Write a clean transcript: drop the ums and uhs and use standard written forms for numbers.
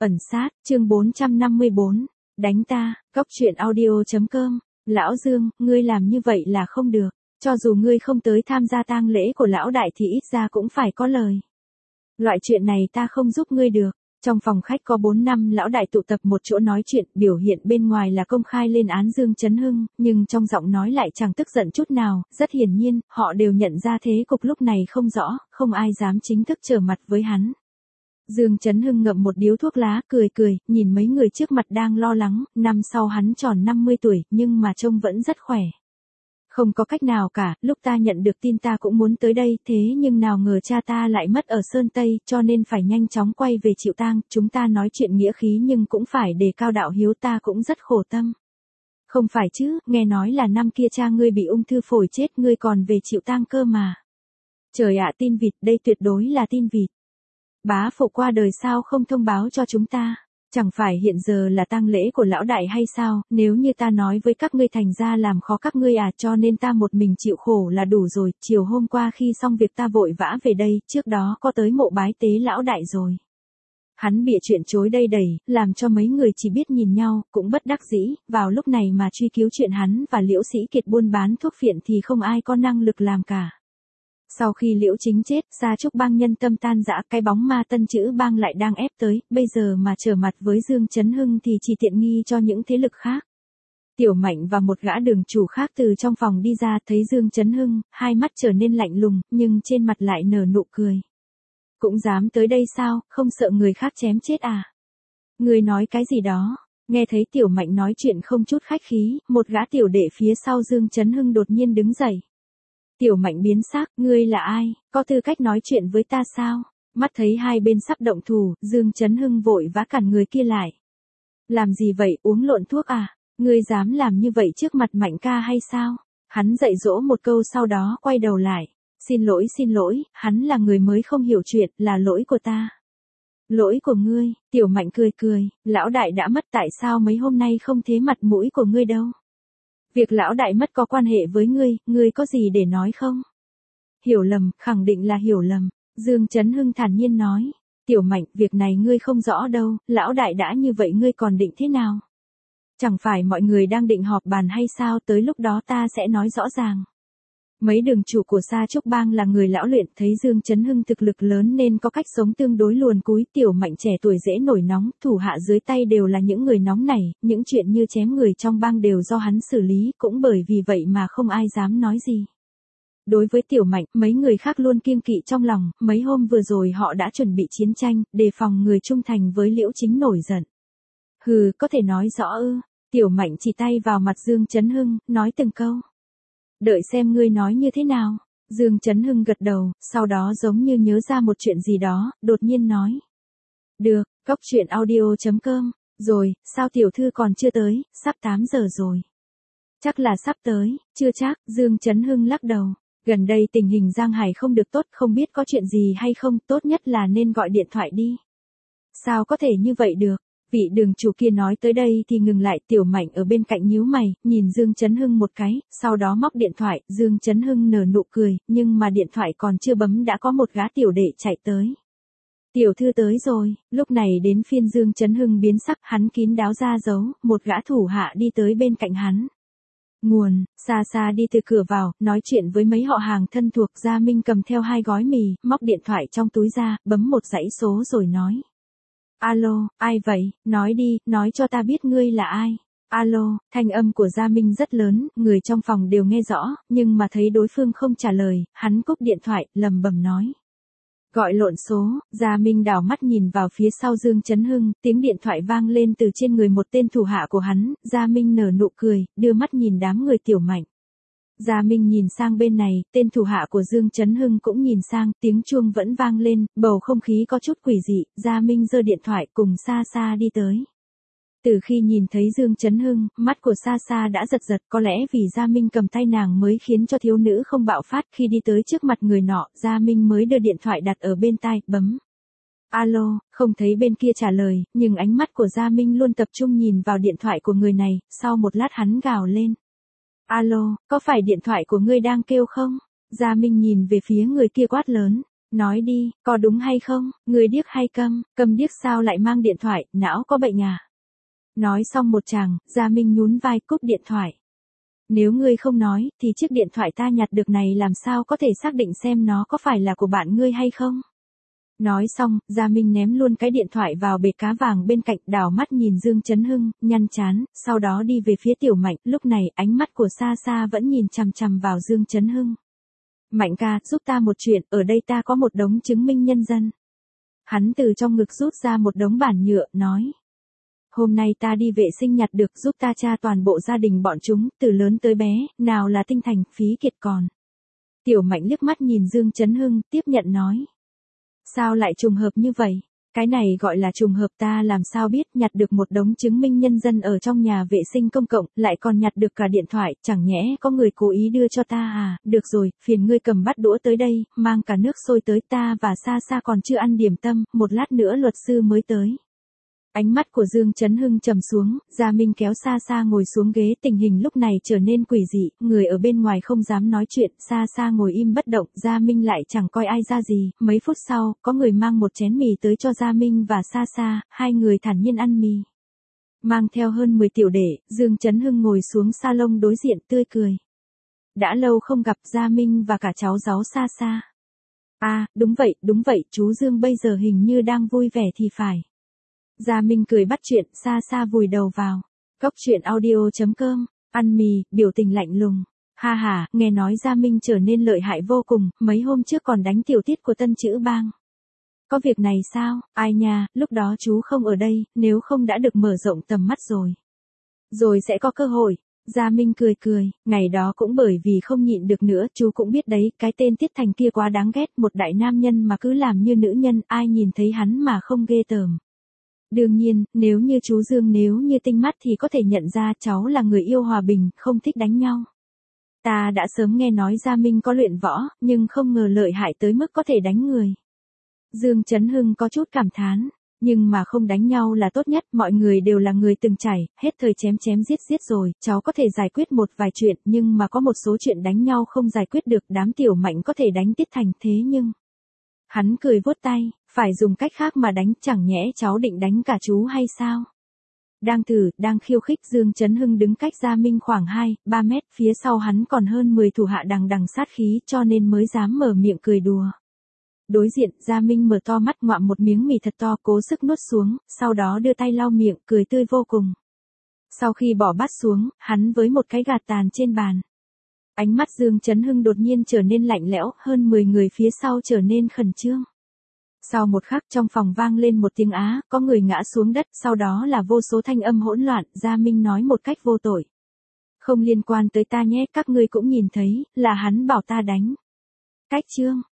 Ẩn sát, chương 454, đánh ta, góc truyện audio.com, Lão Dương, ngươi làm như vậy là không được, cho dù ngươi không tới tham gia tang lễ của lão đại thì ít ra cũng phải có lời. Loại chuyện này ta không giúp ngươi được. Trong phòng khách có 4 năm lão đại tụ tập một chỗ nói chuyện, biểu hiện bên ngoài là công khai lên án Dương Chấn Hưng, nhưng trong giọng nói lại chẳng tức giận chút nào, rất hiển nhiên, họ đều nhận ra thế cục lúc này không rõ, không ai dám chính thức trở mặt với hắn. Dương Chấn Hưng ngậm một điếu thuốc lá, cười cười, nhìn mấy người trước mặt đang lo lắng, năm sau hắn tròn 50 tuổi, nhưng mà trông vẫn rất khỏe. Không có cách nào cả, lúc ta nhận được tin ta cũng muốn tới đây, thế nhưng nào ngờ cha ta lại mất ở Sơn Tây, cho nên phải nhanh chóng quay về chịu tang, chúng ta nói chuyện nghĩa khí nhưng cũng phải đề cao đạo hiếu, ta cũng rất khổ tâm. Không phải chứ, nghe nói là năm kia cha ngươi bị ung thư phổi chết, ngươi còn về chịu tang cơ mà. Trời ạ, tin vịt, đây tuyệt đối là tin vịt. Bá phụ qua đời sao không thông báo cho chúng ta? Chẳng phải hiện giờ là tang lễ của lão đại hay sao, nếu như ta nói với các ngươi thành ra làm khó các ngươi à, cho nên ta một mình chịu khổ là đủ rồi, chiều hôm qua khi xong việc ta vội vã về đây, trước đó có tới mộ bái tế lão đại rồi. Hắn bịa chuyện chối đây đẩy, làm cho mấy người chỉ biết nhìn nhau, cũng bất đắc dĩ, vào lúc này mà truy cứu chuyện hắn và Liễu Sĩ Kiệt buôn bán thuốc phiện thì không ai có năng lực làm cả. Sau khi Liễu Chính chết, Sa Trúc Bang nhân tâm tan rã, cái bóng ma Tân Chữ Bang lại đang ép tới, bây giờ mà trở mặt với Dương Chấn Hưng thì chỉ tiện nghi cho những thế lực khác. Tiểu Mạnh và một gã đường chủ khác từ trong phòng đi ra, thấy Dương Chấn Hưng, hai mắt trở nên lạnh lùng, nhưng trên mặt lại nở nụ cười. Cũng dám tới đây sao, không sợ người khác chém chết à? Người nói cái gì đó? Nghe thấy Tiểu Mạnh nói chuyện không chút khách khí, một gã tiểu đệ phía sau Dương Chấn Hưng đột nhiên đứng dậy. Tiểu Mạnh biến sắc, ngươi là ai, có tư cách nói chuyện với ta sao? Mắt thấy hai bên sắp động thủ, Dương Chấn Hưng vội vã cản người kia lại. Làm gì vậy, uống lộn thuốc à? Ngươi dám làm như vậy trước mặt Mạnh ca hay sao? Hắn dạy dỗ một câu sau đó quay đầu lại. Xin lỗi, hắn là người mới không hiểu chuyện, là lỗi của ta. Lỗi của ngươi, Tiểu Mạnh cười, lão đại đã mất tại sao mấy hôm nay không thế mặt mũi của ngươi đâu? Việc lão đại mất có quan hệ với ngươi có gì để nói không? Hiểu lầm, khẳng định là hiểu lầm. Dương Chấn Hưng thản nhiên nói. Tiểu Mạnh, việc này ngươi không rõ đâu, lão đại đã như vậy ngươi còn định thế nào? Chẳng phải mọi người đang định họp bàn hay sao, tới lúc đó ta sẽ nói rõ ràng. Mấy đường chủ của Sa Trúc Bang là người lão luyện, thấy Dương Chấn Hưng thực lực lớn nên có cách sống tương đối luồn cúi. Tiểu Mạnh trẻ tuổi dễ nổi nóng, thủ hạ dưới tay đều là những người nóng nảy, những chuyện như chém người trong bang đều do hắn xử lý, cũng bởi vì vậy mà không ai dám nói gì. Đối với Tiểu Mạnh, mấy người khác luôn kiêng kỵ trong lòng, mấy hôm vừa rồi họ đã chuẩn bị chiến tranh, đề phòng người trung thành với Liễu Chính nổi giận. Hừ, có thể nói rõ ư? Tiểu Mạnh chỉ tay vào mặt Dương Chấn Hưng, nói từng câu. Đợi xem ngươi nói như thế nào. Dương Chấn Hưng gật đầu, sau đó giống như nhớ ra một chuyện gì đó, đột nhiên nói. Được, góc truyện audio.com, rồi, sao tiểu thư còn chưa tới, sắp 8 giờ rồi. Chắc là sắp tới, chưa chắc, Dương Chấn Hưng lắc đầu. Gần đây tình hình Giang Hải không được tốt, không biết có chuyện gì hay không, tốt nhất là nên gọi điện thoại đi. Sao có thể như vậy được? Vị đường chủ kia nói tới đây thì ngừng lại, Tiểu Mạnh ở bên cạnh nhíu mày, nhìn Dương Chấn Hưng một cái, sau đó móc điện thoại, Dương Chấn Hưng nở nụ cười, nhưng mà điện thoại còn chưa bấm đã có một gã tiểu đệ chạy tới. Tiểu thư tới rồi, lúc này đến phiên Dương Chấn Hưng biến sắc, hắn kín đáo ra dấu, một gã thủ hạ đi tới bên cạnh hắn. Nguồn, xa đi từ cửa vào, nói chuyện với mấy họ hàng thân thuộc. Gia Minh cầm theo 2 gói mì, móc điện thoại trong túi ra, bấm một dãy số rồi nói. Alo, ai vậy, nói đi, nói cho ta biết ngươi là ai. Alo, thanh âm của Gia Minh rất lớn, người trong phòng đều nghe rõ, nhưng mà thấy đối phương không trả lời, hắn cúp điện thoại, lầm bầm nói. Gọi lộn số, Gia Minh đảo mắt nhìn vào phía sau Dương Chấn Hưng, tiếng điện thoại vang lên từ trên người một tên thủ hạ của hắn, Gia Minh nở nụ cười, đưa mắt nhìn đám người Tiểu Mạnh. Gia Minh nhìn sang bên này, tên thủ hạ của Dương Chấn Hưng cũng nhìn sang, tiếng chuông vẫn vang lên, bầu không khí có chút quỷ dị, Gia Minh giơ điện thoại cùng xa đi tới. Từ khi nhìn thấy Dương Chấn Hưng, mắt của xa đã giật, có lẽ vì Gia Minh cầm tay nàng mới khiến cho thiếu nữ không bạo phát. Khi đi tới trước mặt người nọ, Gia Minh mới đưa điện thoại đặt ở bên tai, bấm. Alo, không thấy bên kia trả lời, nhưng ánh mắt của Gia Minh luôn tập trung nhìn vào điện thoại của người này, sau một lát hắn gào lên. Alo, có phải điện thoại của ngươi đang kêu không? Gia Minh nhìn về phía người kia quát lớn. Nói đi, có đúng hay không, người điếc hay câm điếc sao lại mang điện thoại, não có bệnh à? Nói xong một chàng, Gia Minh nhún vai cúp điện thoại. Nếu ngươi không nói, thì chiếc điện thoại ta nhặt được này làm sao có thể xác định xem nó có phải là của bạn ngươi hay không? Nói xong, Gia Minh ném luôn cái điện thoại vào bể cá vàng bên cạnh, đảo mắt nhìn Dương Chấn Hưng, nhăn chán, sau đó đi về phía Tiểu Mạnh, lúc này ánh mắt của Sa Sa vẫn nhìn chằm chằm vào Dương Chấn Hưng. Mạnh ca, giúp ta một chuyện, ở đây ta có một đống chứng minh nhân dân. Hắn từ trong ngực rút ra một đống bản nhựa, nói. Hôm nay ta đi vệ sinh nhặt được, giúp ta tra toàn bộ gia đình bọn chúng, từ lớn tới bé, nào là tinh thành, phí kiệt còn. Tiểu Mạnh liếc mắt nhìn Dương Chấn Hưng, tiếp nhận nói. Sao lại trùng hợp như vậy? Cái này gọi là trùng hợp, ta làm sao biết, nhặt được một đống chứng minh nhân dân ở trong nhà vệ sinh công cộng, lại còn nhặt được cả điện thoại, chẳng nhẽ có người cố ý đưa cho ta à? Được rồi, phiền ngươi cầm bát đũa tới đây, mang cả nước sôi tới, ta và Sa Sa còn chưa ăn điểm tâm, một lát nữa luật sư mới tới. Ánh mắt của Dương Chấn Hưng trầm xuống, Gia Minh kéo Sa Sa ngồi xuống ghế, tình hình lúc này trở nên quỷ dị, người ở bên ngoài không dám nói chuyện, Sa Sa ngồi im bất động, Gia Minh lại chẳng coi ai ra gì, mấy phút sau, có người mang một chén mì tới cho Gia Minh và Sa Sa, hai người thản nhiên ăn mì. Mang theo hơn 10 tiểu đệ, Dương Chấn Hưng ngồi xuống salon đối diện tươi cười. Đã lâu không gặp Gia Minh và cả cháu giáo Sa Sa. À, đúng vậy, chú Dương bây giờ hình như đang vui vẻ thì phải. Gia Minh cười bắt chuyện, Sa Sa vùi đầu vào. Cốc truyện audio.com, ăn mì, biểu tình lạnh lùng. Ha ha, nghe nói Gia Minh trở nên lợi hại vô cùng, mấy hôm trước còn đánh tiểu tiết của Tân Chữ Bang. Có việc này sao, ai nha, lúc đó chú không ở đây, nếu không đã được mở rộng tầm mắt rồi. Rồi sẽ có cơ hội. Gia Minh cười, ngày đó cũng bởi vì không nhịn được nữa, chú cũng biết đấy, cái tên Tiết Thành kia quá đáng ghét, một đại nam nhân mà cứ làm như nữ nhân, ai nhìn thấy hắn mà không ghê tởm. Đương nhiên, nếu như chú Dương nếu như tinh mắt thì có thể nhận ra cháu là người yêu hòa bình, không thích đánh nhau. Ta đã sớm nghe nói Gia Minh có luyện võ, nhưng không ngờ lợi hại tới mức có thể đánh người. Dương Chấn Hưng có chút cảm thán, nhưng mà không đánh nhau là tốt nhất, mọi người đều là người từng trải, hết thời chém giết rồi, cháu có thể giải quyết một vài chuyện, nhưng mà có một số chuyện đánh nhau không giải quyết được, đám Tiểu Mạnh có thể đánh Tiết Thành thế nhưng... Hắn cười vuốt tay, phải dùng cách khác mà đánh, chẳng nhẽ cháu định đánh cả chú hay sao? Đang khiêu khích, Dương Chấn Hưng đứng cách Gia Minh khoảng 2-3 mét, phía sau hắn còn hơn 10 thủ hạ đằng sát khí cho nên mới dám mở miệng cười đùa. Đối diện, Gia Minh mở to mắt ngoạm một miếng mì thật to cố sức nuốt xuống, sau đó đưa tay lau miệng, cười tươi vô cùng. Sau khi bỏ bát xuống, hắn với một cái gạt tàn trên bàn. Ánh mắt Dương Chấn Hưng đột nhiên trở nên lạnh lẽo, hơn 10 người phía sau trở nên khẩn trương. Sau một khắc trong phòng vang lên một tiếng á, có người ngã xuống đất, sau đó là vô số thanh âm hỗn loạn, Gia Minh nói một cách vô tội. Không liên quan tới ta nhé, các ngươi cũng nhìn thấy, là hắn bảo ta đánh. Cách chương.